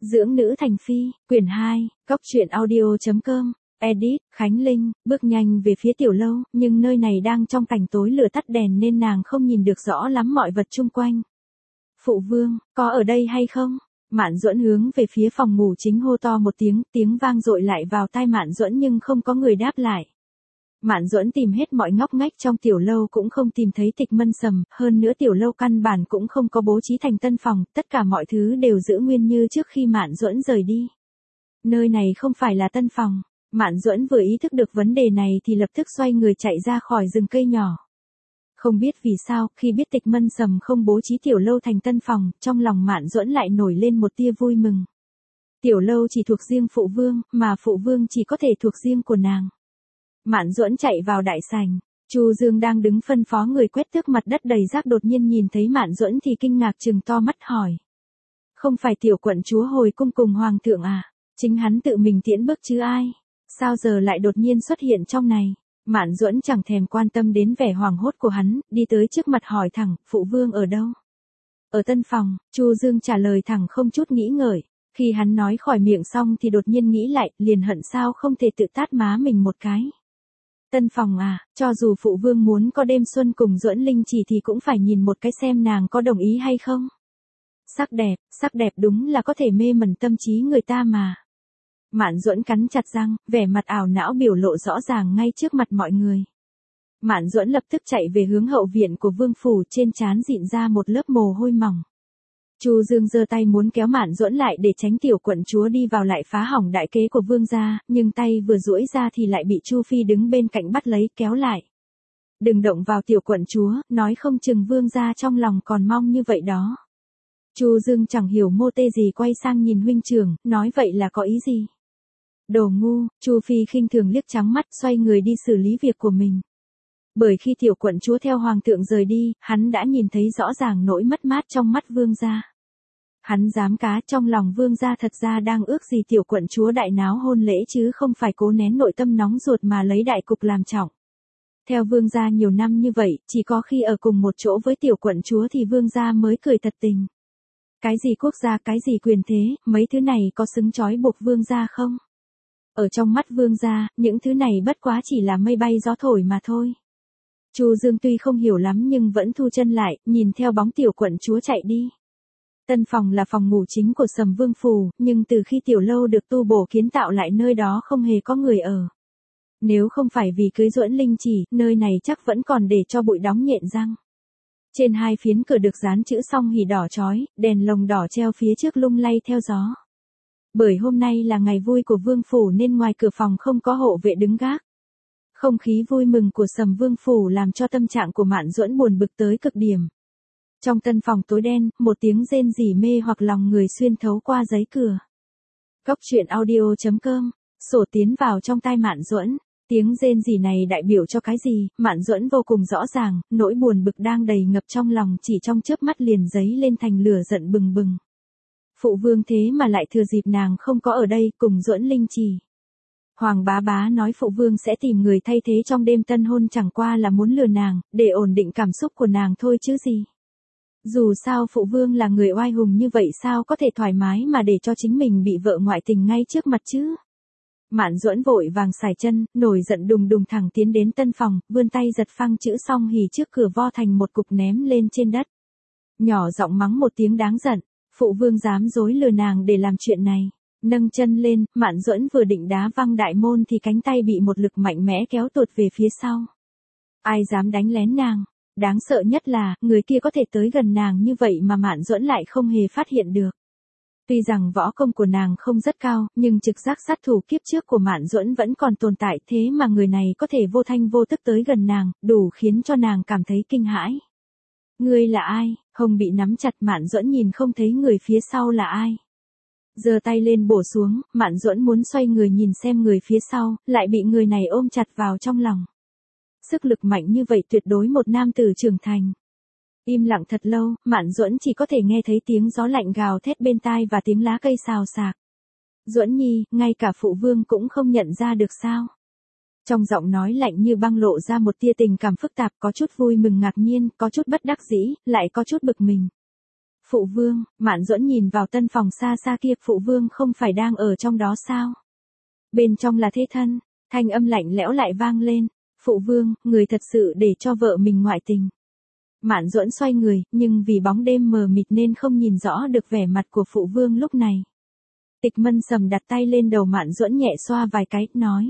Dưỡng nữ thành phi, quyển 2, Cóc truyện audio.com, edit, Khánh Linh, bước nhanh về phía tiểu lâu, nhưng nơi này đang trong cảnh tối lửa tắt đèn nên nàng không nhìn được rõ lắm mọi vật chung quanh. Phụ vương, có ở đây hay không? Mạn Duẫn hướng về phía phòng ngủ chính hô to một tiếng, tiếng vang dội lại vào tai Mạn Duẫn nhưng không có người đáp lại. Mạn Duẫn tìm hết mọi ngóc ngách trong tiểu lâu cũng không tìm thấy Tịch Mân Sầm, hơn nữa tiểu lâu căn bản cũng không có bố trí thành tân phòng, tất cả mọi thứ đều giữ nguyên như trước khi Mạn Duẫn rời đi. Nơi này không phải là tân phòng. Mạn Duẫn vừa ý thức được vấn đề này thì lập tức xoay người chạy ra khỏi rừng cây nhỏ. Không biết vì sao, khi biết Tịch Mân Sầm không bố trí tiểu lâu thành tân phòng, trong lòng Mạn Duẫn lại nổi lên một tia vui mừng. Tiểu lâu chỉ thuộc riêng phụ vương, mà phụ vương chỉ có thể thuộc riêng của nàng. Mạn Duẫn chạy vào đại sảnh, Chu Dương đang đứng phân phó người quét tước mặt đất đầy rác, đột nhiên nhìn thấy Mạn Duẫn thì kinh ngạc trừng to mắt hỏi: "Không phải tiểu quận chúa hồi cung cùng hoàng thượng à? Chính hắn tự mình tiễn bước chứ ai? Sao giờ lại đột nhiên xuất hiện trong này?" Mạn Duẫn chẳng thèm quan tâm đến vẻ hoảng hốt của hắn, đi tới trước mặt hỏi thẳng: "Phụ vương ở đâu?" "Ở tân phòng." Chu Dương trả lời thẳng không chút nghĩ ngợi. Khi hắn nói khỏi miệng xong thì đột nhiên nghĩ lại, liền hận sao không thể tự tát má mình một cái. Tân phòng à, cho dù phụ vương muốn có đêm xuân cùng Duẫn Linh Chỉ thì cũng phải nhìn một cái xem nàng có đồng ý hay không. Sắc đẹp đúng là có thể mê mẩn tâm trí người ta mà. Mạn Duẫn cắn chặt răng, vẻ mặt ảo não biểu lộ rõ ràng ngay trước mặt mọi người. Mạn Duẫn lập tức chạy về hướng hậu viện của vương phủ, trên trán dịn ra một lớp mồ hôi mỏng. Chu Dương giơ tay muốn kéo Mạn Duẫn lại để tránh tiểu quận chúa đi vào lại phá hỏng đại kế của vương gia, nhưng tay vừa duỗi ra thì lại bị Chu Phi đứng bên cạnh bắt lấy kéo lại. "Đừng động vào tiểu quận chúa, nói không chừng vương gia trong lòng còn mong như vậy đó." Chu Dương chẳng hiểu mô tê gì quay sang nhìn huynh trưởng, nói vậy là có ý gì? "Đồ ngu." Chu Phi khinh thường liếc trắng mắt, xoay người đi xử lý việc của mình. Bởi khi tiểu quận chúa theo hoàng thượng rời đi, hắn đã nhìn thấy rõ ràng nỗi mất mát trong mắt vương gia. Hắn dám cá trong lòng vương gia thật ra đang ước gì tiểu quận chúa đại náo hôn lễ chứ không phải cố nén nội tâm nóng ruột mà lấy đại cục làm trọng. Theo vương gia nhiều năm như vậy, chỉ có khi ở cùng một chỗ với tiểu quận chúa thì vương gia mới cười thật tình. Cái gì quốc gia, cái gì quyền thế, mấy thứ này có xứng trói buộc vương gia không? Ở trong mắt vương gia, những thứ này bất quá chỉ là mây bay gió thổi mà thôi. Chu Dương tuy không hiểu lắm nhưng vẫn thu chân lại, nhìn theo bóng tiểu quận chúa chạy đi. Tân phòng là phòng ngủ chính của Sầm Vương phủ, nhưng từ khi tiểu lâu được tu bổ kiến tạo lại nơi đó không hề có người ở. Nếu không phải vì cưới Duẫn Linh Chỉ, nơi này chắc vẫn còn để cho bụi đóng nhện răng. Trên hai phiến cửa được dán chữ song hỉ đỏ chói, đèn lồng đỏ treo phía trước lung lay theo gió. Bởi hôm nay là ngày vui của vương phủ nên ngoài cửa phòng không có hộ vệ đứng gác. Không khí vui mừng của Sầm Vương phủ làm cho tâm trạng của Mạn Duẫn buồn bực tới cực điểm. Trong tân phòng tối đen, một tiếng rên rỉ mê hoặc lòng người xuyên thấu qua giấy cửa. Cóc truyện audio.com, sổ tiến vào trong tai Mạn Duẫn. Tiếng rên rỉ này đại biểu cho cái gì? Mạn Duẫn vô cùng rõ ràng, nỗi buồn bực đang đầy ngập trong lòng chỉ trong chớp mắt liền dấy lên thành lửa giận bừng bừng. Phụ vương thế mà lại thừa dịp nàng không có ở đây cùng Duẫn Linh Chỉ. Hoàng bá bá nói phụ vương sẽ tìm người thay thế trong đêm tân hôn, chẳng qua là muốn lừa nàng, để ổn định cảm xúc của nàng thôi chứ gì. Dù sao phụ vương là người oai hùng như vậy sao có thể thoải mái mà để cho chính mình bị vợ ngoại tình ngay trước mặt chứ. Mạn Duẫn vội vàng sải chân, nổi giận đùng đùng thẳng tiến đến tân phòng, vươn tay giật phăng chữ song hỉ trước cửa vo thành một cục ném lên trên đất. Nhỏ giọng mắng một tiếng đáng giận, phụ vương dám dối lừa nàng để làm chuyện này. Nâng chân lên, Mạn Duẫn vừa định đá văng đại môn thì cánh tay bị một lực mạnh mẽ kéo tuột về phía sau. Ai dám đánh lén nàng? Đáng sợ nhất là, người kia có thể tới gần nàng như vậy mà Mạn Duẫn lại không hề phát hiện được. Tuy rằng võ công của nàng không rất cao, nhưng trực giác sát thủ kiếp trước của Mạn Duẫn vẫn còn tồn tại, thế mà người này có thể vô thanh vô tức tới gần nàng, đủ khiến cho nàng cảm thấy kinh hãi. Ngươi là ai? Hông bị nắm chặt, Mạn Duẫn nhìn không thấy người phía sau là ai. Giơ tay lên bổ xuống, Mạn Duẫn muốn xoay người nhìn xem người phía sau, lại bị người này ôm chặt vào trong lòng. Sức lực mạnh như vậy tuyệt đối một nam tử trưởng thành. Im lặng thật lâu, Mạn Duẫn chỉ có thể nghe thấy tiếng gió lạnh gào thét bên tai và tiếng lá cây xào xạc. "Duẫn Nhi, ngay cả phụ vương cũng không nhận ra được sao?" Trong giọng nói lạnh như băng lộ ra một tia tình cảm phức tạp, có chút vui mừng ngạc nhiên, có chút bất đắc dĩ, lại có chút bực mình. Phụ vương, Mạn Duẫn nhìn vào tân phòng xa xa kia, phụ vương không phải đang ở trong đó sao? Bên trong là thế thân, thanh âm lạnh lẽo lại vang lên. Phụ vương, người thật sự để cho vợ mình ngoại tình. Mạn Duẫn xoay người, nhưng vì bóng đêm mờ mịt nên không nhìn rõ được vẻ mặt của phụ vương lúc này. Tịch Mân Sầm đặt tay lên đầu Mạn Duẫn nhẹ xoa vài cái, nói.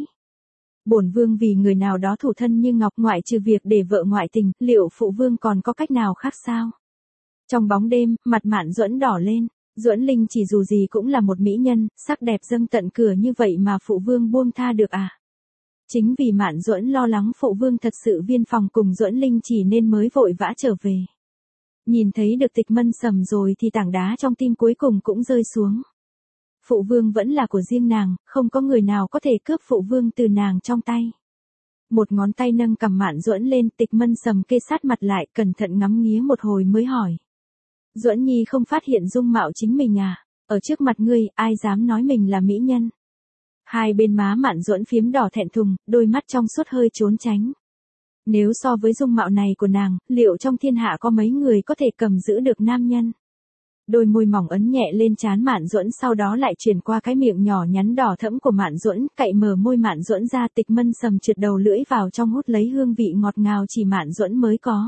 Bổn vương vì người nào đó thủ thân như ngọc, ngoại trừ việc để vợ ngoại tình, liệu phụ vương còn có cách nào khác sao? Trong bóng đêm, mặt Mạn Duẫn đỏ lên. Duẫn Linh chỉ dù gì cũng là một mỹ nhân, sắc đẹp dâng tận cửa như vậy mà phụ vương buông tha được à? Chính vì Mạn Duẫn lo lắng phụ vương thật sự viên phòng cùng Duẫn Linh chỉ nên mới vội vã trở về. Nhìn thấy được Tịch Mân Sầm rồi thì tảng đá trong tim cuối cùng cũng rơi xuống. Phụ vương vẫn là của riêng nàng, không có người nào có thể cướp phụ vương từ nàng trong tay. Một ngón tay nâng cằm Mạn Duẫn lên, Tịch Mân Sầm kê sát mặt lại, cẩn thận ngắm nghía một hồi mới hỏi. Duẫn Nhi không phát hiện dung mạo chính mình à? Ở trước mặt ngươi, ai dám nói mình là mỹ nhân? Hai bên má Mạn Duẫn phiếm đỏ thẹn thùng, đôi mắt trong suốt hơi trốn tránh. Nếu so với dung mạo này của nàng, liệu trong thiên hạ có mấy người có thể cầm giữ được nam nhân? Đôi môi mỏng ấn nhẹ lên trán Mạn Duẫn, sau đó lại chuyển qua cái miệng nhỏ nhắn đỏ thẫm của Mạn Duẫn, cậy mở môi Mạn Duẫn ra. Tịch Mân Sầm trượt đầu lưỡi vào trong hút lấy hương vị ngọt ngào chỉ Mạn Duẫn mới có.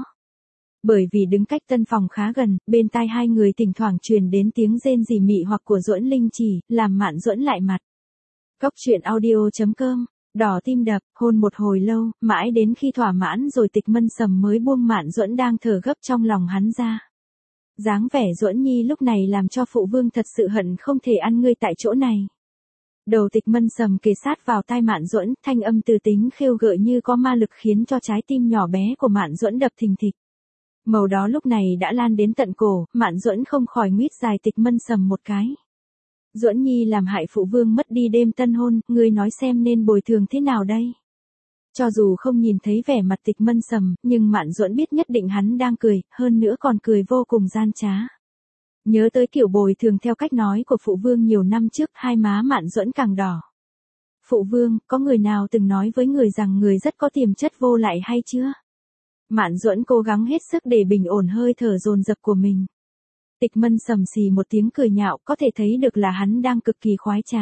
Bởi vì đứng cách tân phòng khá gần, bên tai hai người thỉnh thoảng truyền đến tiếng rên rỉ mị hoặc của Duẫn Linh chỉ, làm Mạn Duẫn lại mặt. Cốc truyện audio.com, đỏ tim đập, hôn một hồi lâu, mãi đến khi thỏa mãn rồi Tịch Mân Sầm mới buông Mạn Duẫn đang thở gấp trong lòng hắn ra. Dáng vẻ Duẫn Nhi lúc này làm cho phụ vương thật sự hận không thể ăn ngươi tại chỗ này. Đầu Tịch Mân Sầm kề sát vào tai Mạn Duẫn, thanh âm từ tính khêu gợi như có ma lực khiến cho trái tim nhỏ bé của Mạn Duẫn đập thình thịch. Màu đó lúc này đã lan đến tận cổ, Mạn Duẫn không khỏi nguyết dài Tịch Mân Sầm một cái. Duẫn Nhi làm hại phụ vương mất đi đêm tân hôn, ngươi nói xem nên bồi thường thế nào đây? Cho dù không nhìn thấy vẻ mặt Tịch Mân Sầm, nhưng Mạn Duẫn biết nhất định hắn đang cười, hơn nữa còn cười vô cùng gian trá. Nhớ tới kiểu bồi thường theo cách nói của phụ vương nhiều năm trước, hai má Mạn Duẫn càng đỏ. Phụ vương, có người nào từng nói với người rằng người rất có tiềm chất vô lại hay chưa? Mạn Duẫn cố gắng hết sức để bình ổn hơi thở dồn dập của mình. Tịch Mân Sầm xì một tiếng cười nhạo, có thể thấy được là hắn đang cực kỳ khoái trá.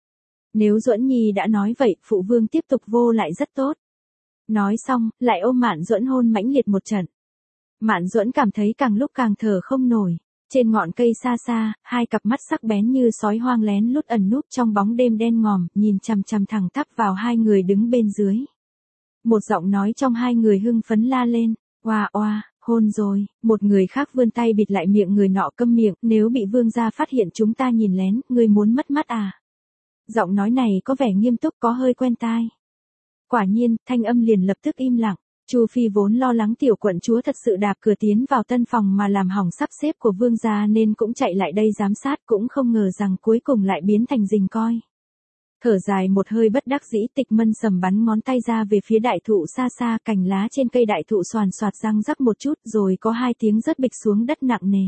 Nếu Duẫn Nhi đã nói vậy, phụ vương tiếp tục vô lại rất tốt. Nói xong, lại ôm Mạn Duẫn hôn mãnh liệt một trận. Mạn Duẫn cảm thấy càng lúc càng thở không nổi. Trên ngọn cây xa xa, hai cặp mắt sắc bén như sói hoang lén lút ẩn núp trong bóng đêm đen ngòm, nhìn chằm chằm thẳng tắp vào hai người đứng bên dưới. Một giọng nói trong hai người hưng phấn la lên, oa oa, hôn rồi. Một người khác vươn tay bịt lại miệng người nọ, câm miệng, nếu bị vương gia phát hiện chúng ta nhìn lén, ngươi muốn mất mắt à? Giọng nói này có vẻ nghiêm túc, có hơi quen tai. Quả nhiên, thanh âm liền lập tức im lặng. Chu Phi vốn lo lắng tiểu quận chúa thật sự đạp cửa tiến vào tân phòng mà làm hỏng sắp xếp của vương gia nên cũng chạy lại đây giám sát, cũng không ngờ rằng cuối cùng lại biến thành rình coi. Thở dài một hơi bất đắc dĩ, Tịch Mân Sầm bắn ngón tay ra về phía đại thụ xa xa, cành lá trên cây đại thụ xoàn xoạt răng rắc một chút rồi có hai tiếng rớt bịch xuống đất nặng nề.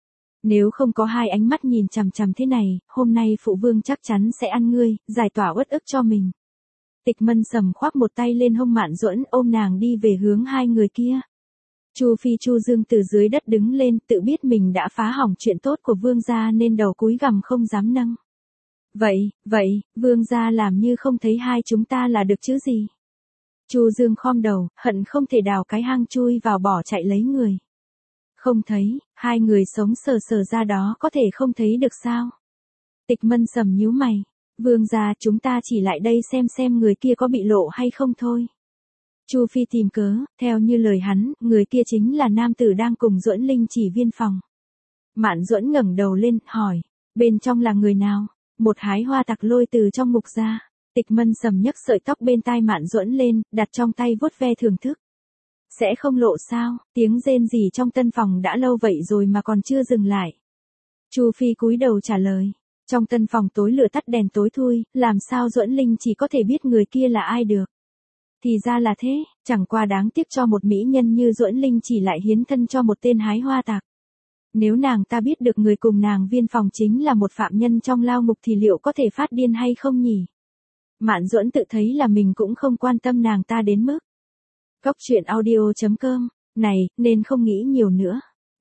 Nếu không có hai ánh mắt nhìn chằm chằm thế này, hôm nay phụ vương chắc chắn sẽ ăn ngươi, giải tỏa uất ức cho mình. Tịch Mân Sầm khoác một tay lên hông Mạn Duẫn, ôm nàng đi về hướng hai người kia. Chu Phi Chu Dương từ dưới đất đứng lên, tự biết mình đã phá hỏng chuyện tốt của vương gia nên đầu cúi gằm không dám nâng. Vậy, vương gia làm như không thấy hai chúng ta là được chứ gì. Chu Dương khom đầu, hận không thể đào cái hang chui vào bỏ chạy lấy người. Không thấy, hai người sống sờ sờ ra đó có thể không thấy được sao? Tịch Mân Sầm nhíu mày. Vương gia, chúng ta chỉ lại đây xem người kia có bị lộ hay không thôi. Chu Phi tìm cớ, theo như lời hắn, người kia chính là nam tử đang cùng Duẫn Linh chỉ viên phòng. Mạn Duẫn ngẩng đầu lên, hỏi, bên trong là người nào? Một hái hoa tặc lôi từ trong ngục ra. Tịch Mân Sầm nhấc sợi tóc bên tai Mạn Duẫn lên, đặt trong tay vuốt ve thưởng thức. Sẽ không lộ sao? Tiếng rên rỉ trong tân phòng đã lâu vậy rồi mà còn chưa dừng lại. Chu Phi cúi đầu trả lời. Trong tân phòng tối lửa tắt đèn tối thui, làm sao Duẫn Linh chỉ có thể biết người kia là ai được. Thì ra là thế, chẳng qua đáng tiếc cho một mỹ nhân như Duẫn Linh chỉ lại hiến thân cho một tên hái hoa tặc. Nếu nàng ta biết được người cùng nàng viên phòng chính là một phạm nhân trong lao ngục thì liệu có thể phát điên hay không nhỉ? Mạn Duẫn tự thấy là mình cũng không quan tâm nàng ta đến mức. Cốc truyện audio.com, này, nên không nghĩ nhiều nữa.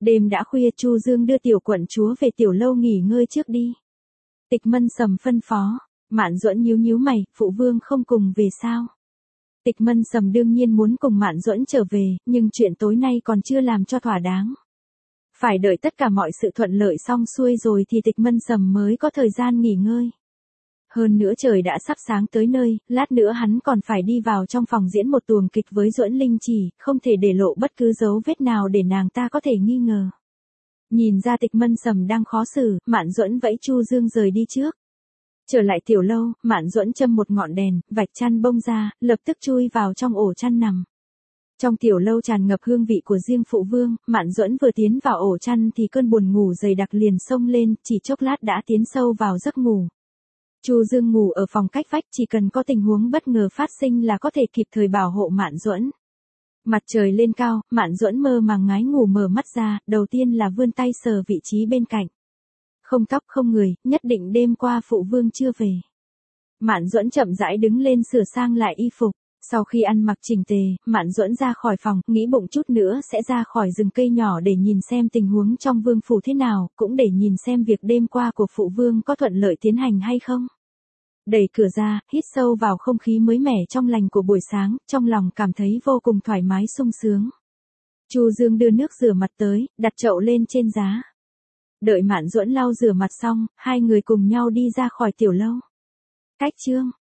Đêm đã khuya, Chu Dương đưa tiểu quận chúa về tiểu lâu nghỉ ngơi trước đi. Tịch Mân Sầm phân phó. Mạn Duẫn nhíu nhíu mày, phụ vương không cùng về sao? Tịch Mân Sầm đương nhiên muốn cùng Mạn Duẫn trở về, nhưng chuyện tối nay còn chưa làm cho thỏa đáng. Phải đợi tất cả mọi sự thuận lợi xong xuôi rồi thì Tịch Mân Sầm mới có thời gian nghỉ ngơi. Hơn nữa trời đã sắp sáng tới nơi, lát nữa hắn còn phải đi vào trong phòng diễn một tuồng kịch với Duẫn Linh Chỉ, không thể để lộ bất cứ dấu vết nào để nàng ta có thể nghi ngờ. Nhìn ra Tịch Mân Sầm đang khó xử, Mạn Duẫn vẫy Chu Dương rời đi trước. Trở lại tiểu lâu, Mạn Duẫn châm một ngọn đèn, vạch chăn bông ra, lập tức chui vào trong ổ chăn nằm. Trong tiểu lâu tràn ngập hương vị của riêng phụ vương, Mạn Duẫn vừa tiến vào ổ chăn thì cơn buồn ngủ dày đặc liền xông lên, chỉ chốc lát đã tiến sâu vào giấc ngủ. Chu Dương ngủ ở phòng cách vách, chỉ cần có tình huống bất ngờ phát sinh là có thể kịp thời bảo hộ Mạn Duẫn. Mặt trời lên cao, Mạn Duẫn mơ màng ngái ngủ mở mắt ra, đầu tiên là vươn tay sờ vị trí bên cạnh. Không tóc không người, nhất định đêm qua phụ vương chưa về. Mạn Duẫn chậm rãi đứng lên sửa sang lại y phục. Sau khi ăn mặc chỉnh tề, Mạn Duẫn ra khỏi phòng, nghĩ bụng chút nữa sẽ ra khỏi rừng cây nhỏ để nhìn xem tình huống trong vương phủ thế nào, cũng để nhìn xem việc đêm qua của phụ vương có thuận lợi tiến hành hay không. Đẩy cửa ra, hít sâu vào không khí mới mẻ trong lành của buổi sáng, trong lòng cảm thấy vô cùng thoải mái sung sướng. Chu Dương đưa nước rửa mặt tới, đặt chậu lên trên giá. Đợi Mạn Duẫn lau rửa mặt xong, hai người cùng nhau đi ra khỏi tiểu lâu. Cách chương